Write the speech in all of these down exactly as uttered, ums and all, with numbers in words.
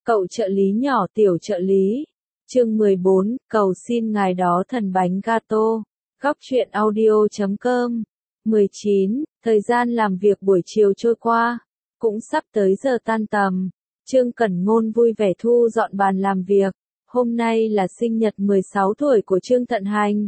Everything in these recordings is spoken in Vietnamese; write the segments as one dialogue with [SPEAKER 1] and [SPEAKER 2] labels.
[SPEAKER 1] Cậu trợ lý nhỏ tiểu trợ lý. Chương mười bốn, cầu xin ngài đó thần bánh gato. Góc truyện audio chấm com. mười chín, thời gian làm việc buổi chiều trôi qua, cũng sắp tới giờ tan tầm. Trương Cẩn Ngôn vui vẻ thu dọn bàn làm việc. Hôm nay là sinh nhật mười sáu tuổi của Trương Thận Hành.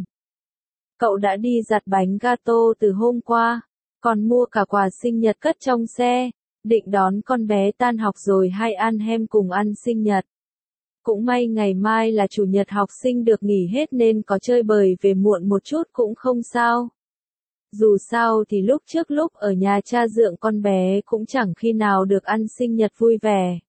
[SPEAKER 1] Cậu đã đi giặt bánh gato từ hôm qua, còn mua cả quà sinh nhật cất trong xe, định đón con bé tan học rồi hay ăn hem cùng ăn sinh nhật. Cũng may ngày mai là chủ nhật học sinh được nghỉ hết nên có chơi bời về muộn một chút cũng không sao. Dù sao thì lúc trước lúc ở nhà cha dượng con bé cũng chẳng khi nào được ăn sinh nhật vui vẻ.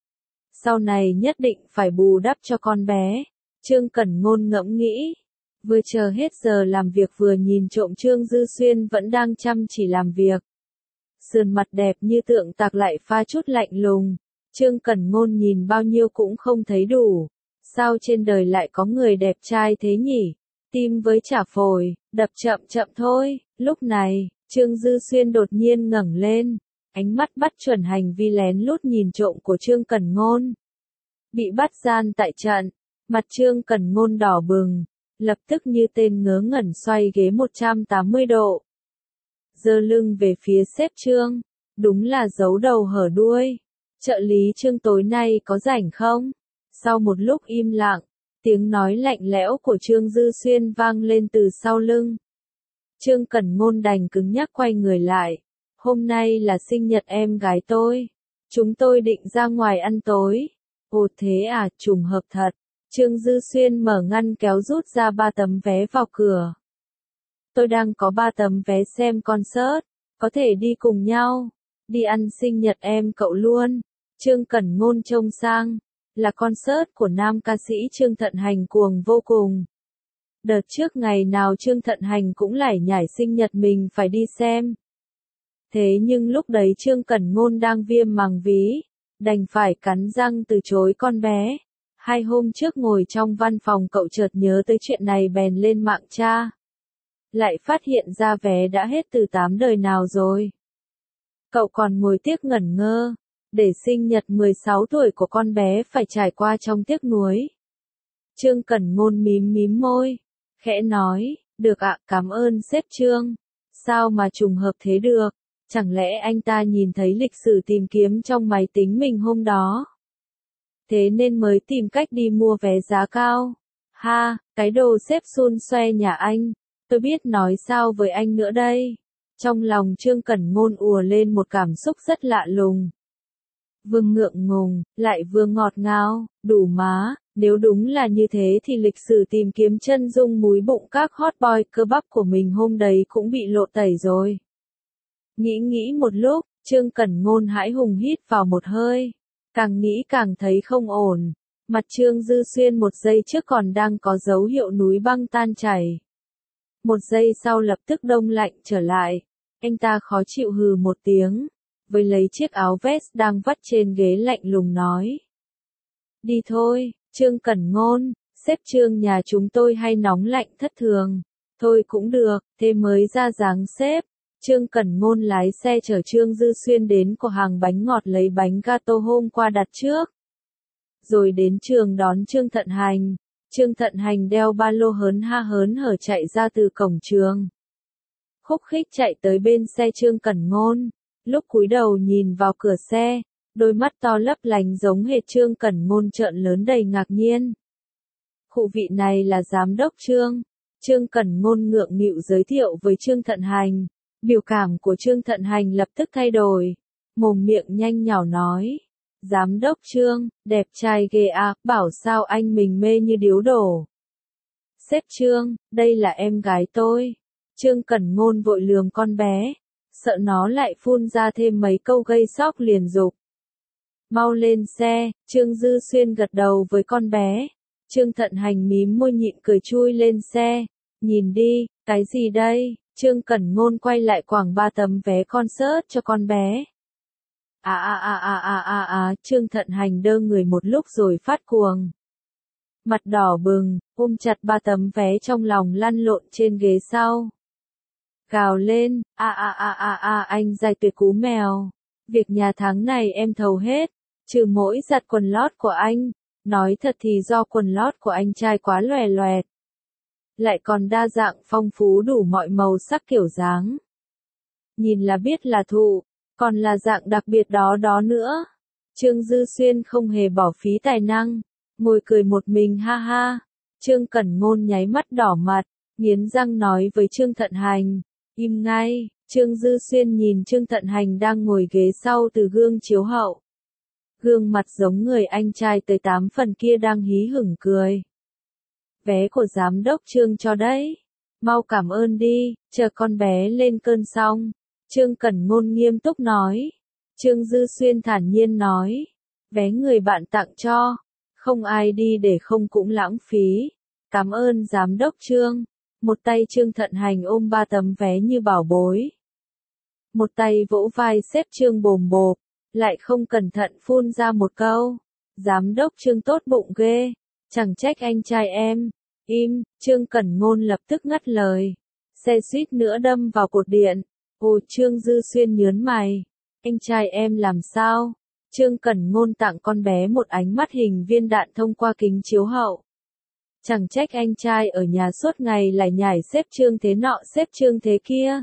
[SPEAKER 1] Sau này nhất định phải bù đắp cho con bé, Trương Cẩn Ngôn ngẫm nghĩ. Vừa chờ hết giờ làm việc vừa nhìn trộm Trương Dư Xuyên vẫn đang chăm chỉ làm việc. Sườn mặt đẹp như tượng tạc lại pha chút lạnh lùng. Trương Cẩn Ngôn nhìn bao nhiêu cũng không thấy đủ. Sao trên đời lại có người đẹp trai thế nhỉ? Tim với chả phổi, đập chậm chậm thôi. Lúc này, Trương Dư Xuyên đột nhiên ngẩng lên. Ánh mắt bắt chuẩn hành vi lén lút nhìn trộm của Trương Cẩn Ngôn. Bị bắt gian tại trận, mặt Trương Cẩn Ngôn đỏ bừng, lập tức như tên ngớ ngẩn xoay ghế một trăm tám mươi độ. Giơ lưng về phía sếp Trương, đúng là giấu đầu hở đuôi. Trợ lý Trương tối nay có rảnh không? Sau một lúc im lặng, tiếng nói lạnh lẽo của Trương Dư Xuyên vang lên từ sau lưng. Trương Cẩn Ngôn đành cứng nhắc quay người lại. Hôm nay là sinh nhật em gái tôi. Chúng tôi định ra ngoài ăn tối. Ồ thế à, trùng hợp thật. Trương Dư Xuyên mở ngăn kéo rút ra ba tấm vé vào cửa. Tôi đang có ba tấm vé xem concert, có thể đi cùng nhau. Đi ăn sinh nhật em cậu luôn. Trương Cẩn Ngôn trông sang, là concert của nam ca sĩ Trương Thận Hành cuồng vô cùng. Đợt trước ngày nào Trương Thận Hành cũng lải nhải sinh nhật mình phải đi xem. Thế nhưng lúc đấy Trương Cẩn Ngôn đang viêm màng ví, đành phải cắn răng từ chối con bé. Hai hôm trước ngồi trong văn phòng cậu chợt nhớ tới chuyện này bèn lên mạng tra. Lại phát hiện ra vé đã hết từ tám đời nào rồi. Cậu còn ngồi tiếc ngẩn ngơ, để sinh nhật mười sáu tuổi của con bé phải trải qua trong tiếc nuối. Trương Cẩn Ngôn mím mím môi, khẽ nói, được ạ, cảm ơn sếp Trương. Sao mà trùng hợp thế được, chẳng lẽ anh ta nhìn thấy lịch sử tìm kiếm trong máy tính mình hôm đó? Thế nên mới tìm cách đi mua vé giá cao. Ha, cái đồ sếp xun xoe nhà anh, tôi biết nói sao với anh nữa đây. Trong lòng Trương Cẩn Ngôn ùa lên một cảm xúc rất lạ lùng. Vừa ngượng ngùng, lại vừa ngọt ngào, đủ má, nếu đúng là như thế thì lịch sử tìm kiếm chân dung múi bụng các hot boy cơ bắp của mình hôm đấy cũng bị lộ tẩy rồi. Nghĩ nghĩ một lúc, Trương Cẩn Ngôn hãi hùng hít vào một hơi. Càng nghĩ càng thấy không ổn. Mặt Trương Dư Xuyên một giây trước còn đang có dấu hiệu núi băng tan chảy. Một giây sau lập tức đông lạnh trở lại. Anh ta khó chịu hừ một tiếng, với lấy chiếc áo vest đang vắt trên ghế lạnh lùng nói. Đi thôi, Trương Cẩn Ngôn, sếp Trương nhà chúng tôi hay nóng lạnh thất thường. Thôi cũng được, thế mới ra dáng sếp. Trương Cẩn Ngôn lái xe chở Trương Dư Xuyên đến cửa hàng bánh ngọt lấy bánh gato hôm qua đặt trước. Rồi đến trường đón Trương Thận Hành. Trương Thận Hành đeo ba lô hớn ha hớn hở chạy ra từ cổng trường. Khúc khích chạy tới bên xe Trương Cẩn Ngôn. Lúc cúi đầu nhìn vào cửa xe, đôi mắt to lấp lánh giống hệt Trương Cẩn Ngôn trợn lớn đầy ngạc nhiên. Khụ vị này là giám đốc Trương. Trương Cẩn Ngôn ngượng nghịu giới thiệu với Trương Thận Hành. Biểu cảm của Trương Thận Hành lập tức thay đổi. Mồm miệng nhanh nhảu nói. Giám đốc Trương, đẹp trai ghê à, bảo sao anh mình mê như điếu đổ. Sếp Trương, đây là em gái tôi. Trương Cẩn Ngôn vội lườm con bé, sợ nó lại phun ra thêm mấy câu gây sốc liền dục. Mau lên xe, Trương Dư Xuyên gật đầu với con bé. Trương Thận Hành mím môi nhịn cười chui lên xe. Nhìn đi, cái gì đây? Trương Cẩn Ngôn quay lại quảng ba tấm vé concert cho con bé. À à à à à à à, Trương Thận Hành đơ người một lúc rồi phát cuồng. Mặt đỏ bừng, ôm chặt ba tấm vé trong lòng lăn lộn trên ghế sau. Gào lên, à à à à à anh giai tuyệt cú mèo. Việc nhà tháng này em thầu hết. Trừ mỗi giặt quần lót của anh, nói thật thì do quần lót của anh trai quá loè loẹt. Lại còn đa dạng phong phú đủ mọi màu sắc kiểu dáng. Nhìn là biết là thụ, còn là dạng đặc biệt đó đó nữa. Trương Dư Xuyên không hề bỏ phí tài năng, ngồi cười một mình ha ha. Trương Cẩn Ngôn nháy mắt đỏ mặt, nghiến răng nói với Trương Thận Hành, im ngay. Trương Dư Xuyên nhìn Trương Thận Hành đang ngồi ghế sau từ gương chiếu hậu. Gương mặt giống người anh trai tới tám phần kia đang hí hửng cười. Vé của giám đốc Trương cho đấy. Mau cảm ơn đi, chờ con bé lên cơn xong. Trương Cẩn Ngôn nghiêm túc nói. Trương Dư Xuyên thản nhiên nói. Vé người bạn tặng cho. Không ai đi để không cũng lãng phí. Cảm ơn giám đốc Trương. Một tay Trương Thận Hành ôm ba tấm vé như bảo bối. Một tay vỗ vai xếp Trương bồm bộp, lại không cẩn thận phun ra một câu. Giám đốc Trương tốt bụng ghê, chẳng trách anh trai em. Im, Trương Cẩn Ngôn lập tức ngắt lời. Xe suýt nữa đâm vào cột điện. Ồ, Trương Dư Xuyên nhớn mày. Anh trai em làm sao? Trương Cẩn Ngôn tặng con bé một ánh mắt hình viên đạn thông qua kính chiếu hậu. Chẳng trách anh trai ở nhà suốt ngày lại nhảy xếp Trương thế nọ xếp Trương thế kia.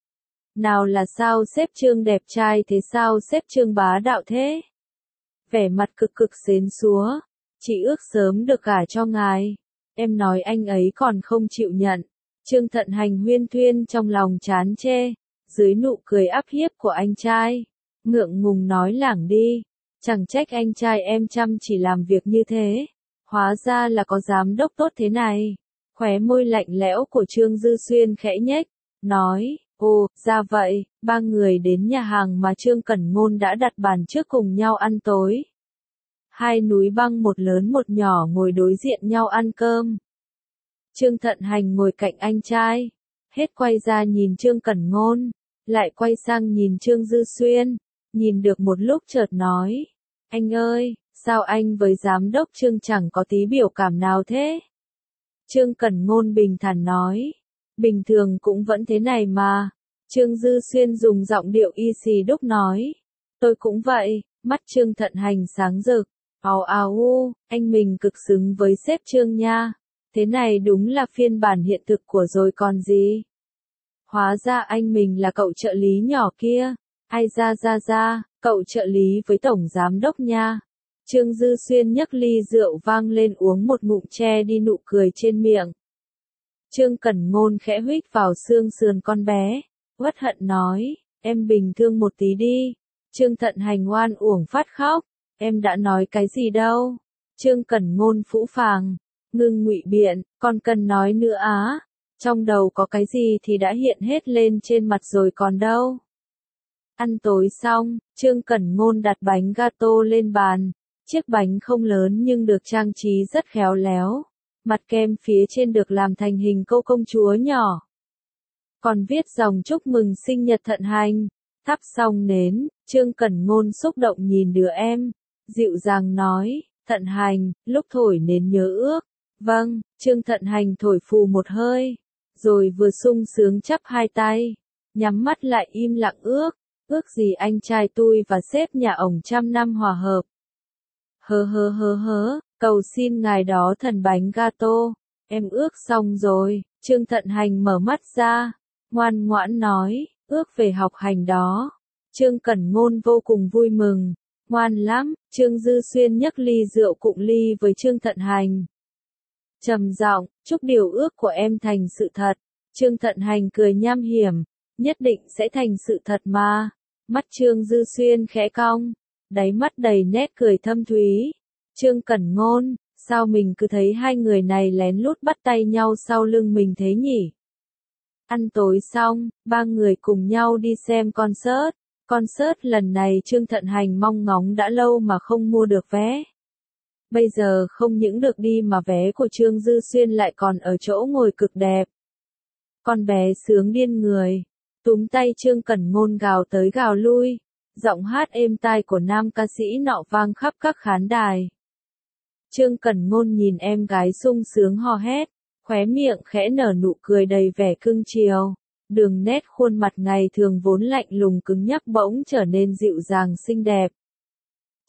[SPEAKER 1] Nào là sao xếp Trương đẹp trai thế sao xếp Trương bá đạo thế? Vẻ mặt cực cực xến xúa. Chỉ ước sớm được gả cho ngài. Em nói anh ấy còn không chịu nhận. Trương Thận Hành huyên thuyên trong lòng chán chê. Dưới nụ cười áp hiếp của anh trai. Ngượng ngùng nói lảng đi. Chẳng trách anh trai em chăm chỉ làm việc như thế. Hóa ra là có giám đốc tốt thế này. Khóe môi lạnh lẽo của Trương Dư Xuyên khẽ nhếch. Nói, ồ, ra vậy. Ba người đến nhà hàng mà Trương Cẩn Ngôn đã đặt bàn trước cùng nhau ăn tối. Hai núi băng một lớn một nhỏ ngồi đối diện nhau ăn cơm. Trương Thận Hành ngồi cạnh anh trai. Hết quay ra nhìn Trương Cẩn Ngôn. Lại quay sang nhìn Trương Dư Xuyên. Nhìn được một lúc chợt nói. Anh ơi, sao anh với giám đốc Trương chẳng có tí biểu cảm nào thế? Trương Cẩn Ngôn bình thản nói. Bình thường cũng vẫn thế này mà. Trương Dư Xuyên dùng giọng điệu y xì đúc nói. Tôi cũng vậy. Mắt Trương Thận Hành sáng rực. Ào ào u, anh mình cực xứng với sếp Trương nha. Thế này đúng là phiên bản hiện thực của rồi còn gì. Hóa ra anh mình là cậu trợ lý nhỏ kia. Ai ra ra ra, cậu trợ lý với tổng giám đốc nha. Trương Dư Xuyên nhấc ly rượu vang lên uống một ngụm che đi nụ cười trên miệng. Trương Cẩn Ngôn khẽ huých vào xương sườn con bé. Uất hận nói, em bình thường một tí đi. Trương Thận Hành oan uổng phát khóc. Em đã nói cái gì đâu. Trương Cẩn Ngôn phũ phàng. Ngưng ngụy biện, còn cần nói nữa á. Trong đầu có cái gì thì đã hiện hết lên trên mặt rồi còn đâu. Ăn tối xong, Trương Cẩn Ngôn đặt bánh gato lên bàn. Chiếc bánh không lớn nhưng được trang trí rất khéo léo. Mặt kem phía trên được làm thành hình cô công chúa nhỏ. Còn viết dòng chúc mừng sinh nhật Thận Hành. Thắp xong nến, Trương Cẩn Ngôn xúc động nhìn đứa em. Dịu dàng nói, Thận Hành, lúc thổi nến nhớ ước. Vâng, Trương Thận Hành thổi phù một hơi. Rồi vừa sung sướng chắp hai tay. Nhắm mắt lại im lặng ước. Ước gì anh trai tôi và sếp nhà ổng trăm năm hòa hợp. Hơ hơ hơ hơ, cầu xin ngài đó thần bánh gato. Em ước xong rồi. Trương Thận Hành mở mắt ra. Ngoan ngoãn nói, ước về học hành đó. Trương Cẩn Ngôn vô cùng vui mừng. Ngoan lắm. Trương Dư Xuyên nhấc ly rượu cụng ly với Trương Thận Hành. Trầm giọng, chúc điều ước của em thành sự thật. Trương Thận Hành cười nham hiểm. Nhất định sẽ thành sự thật mà. Mắt Trương Dư Xuyên khẽ cong. Đáy mắt đầy nét cười thâm thúy. Trương Cẩn Ngôn, sao mình cứ thấy hai người này lén lút bắt tay nhau sau lưng mình thế nhỉ? Ăn tối xong, ba người cùng nhau đi xem concert. Concert lần này Trương Thận Hành mong ngóng đã lâu mà không mua được vé. Bây giờ không những được đi mà vé của Trương Dư Xuyên lại còn ở chỗ ngồi cực đẹp. Con bé sướng điên người. Túm tay Trương Cẩn Ngôn gào tới gào lui. Giọng hát êm tai của nam ca sĩ nọ vang khắp các khán đài. Trương Cẩn Ngôn nhìn em gái sung sướng hò hét. Khóe miệng khẽ nở nụ cười đầy vẻ cưng chiều. Đường nét khuôn mặt ngày thường vốn lạnh lùng cứng nhắc bỗng trở nên dịu dàng xinh đẹp.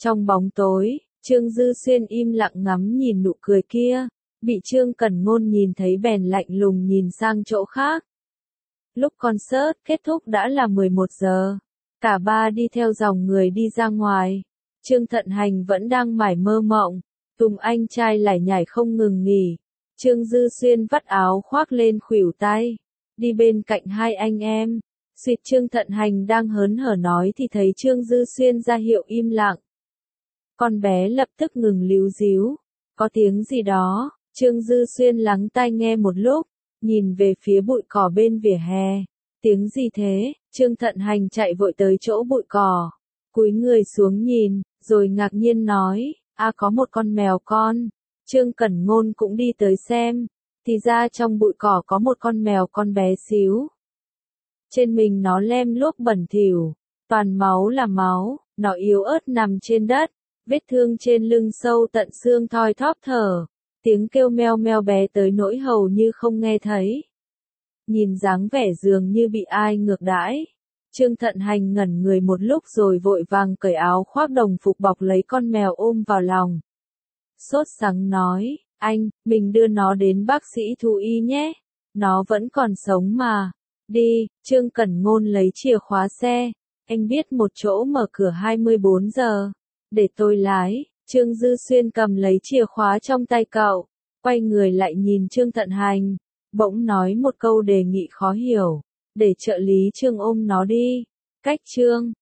[SPEAKER 1] Trong bóng tối, Trương Dư Xuyên im lặng ngắm nhìn nụ cười kia, bị Trương Cẩn Ngôn nhìn thấy bèn lạnh lùng nhìn sang chỗ khác. Lúc concert kết thúc đã là mười một giờ, cả ba đi theo dòng người đi ra ngoài. Trương Thận Hành vẫn đang mải mơ mộng, Tùng anh trai lải nhải không ngừng nghỉ. Trương Dư Xuyên vắt áo khoác lên khuỷu tay, đi bên cạnh hai anh em. Suýt Trương Thận Hành đang hớn hở nói thì thấy Trương Dư Xuyên ra hiệu im lặng. Con bé lập tức ngừng líu díu, có tiếng gì đó, Trương Dư Xuyên lắng tai nghe một lúc, nhìn về phía bụi cỏ bên vỉa hè. Tiếng gì thế? Trương Thận Hành chạy vội tới chỗ bụi cỏ, cúi người xuống nhìn, rồi ngạc nhiên nói, a có một con mèo con. Trương Cẩn Ngôn cũng đi tới xem, thì ra trong bụi cỏ có một con mèo con bé xíu. Trên mình nó lem luốc bẩn thỉu, toàn máu là máu, nó yếu ớt nằm trên đất, vết thương trên lưng sâu tận xương thoi thóp thở, tiếng kêu meo meo bé tới nỗi hầu như không nghe thấy. Nhìn dáng vẻ dường như bị ai ngược đãi, Trương Thận Hành ngẩn người một lúc rồi vội vàng cởi áo khoác đồng phục bọc lấy con mèo ôm vào lòng. Sốt sắng nói, anh, mình đưa nó đến bác sĩ thú y nhé, nó vẫn còn sống mà. Đi, Trương Cẩn Ngôn lấy chìa khóa xe, anh biết một chỗ mở cửa hai mươi bốn giờ, để tôi lái. Trương Dư Xuyên cầm lấy chìa khóa trong tay cậu, quay người lại nhìn Trương Thận Hành, bỗng nói một câu đề nghị khó hiểu, để trợ lý Trương ôm nó đi. Cách Trương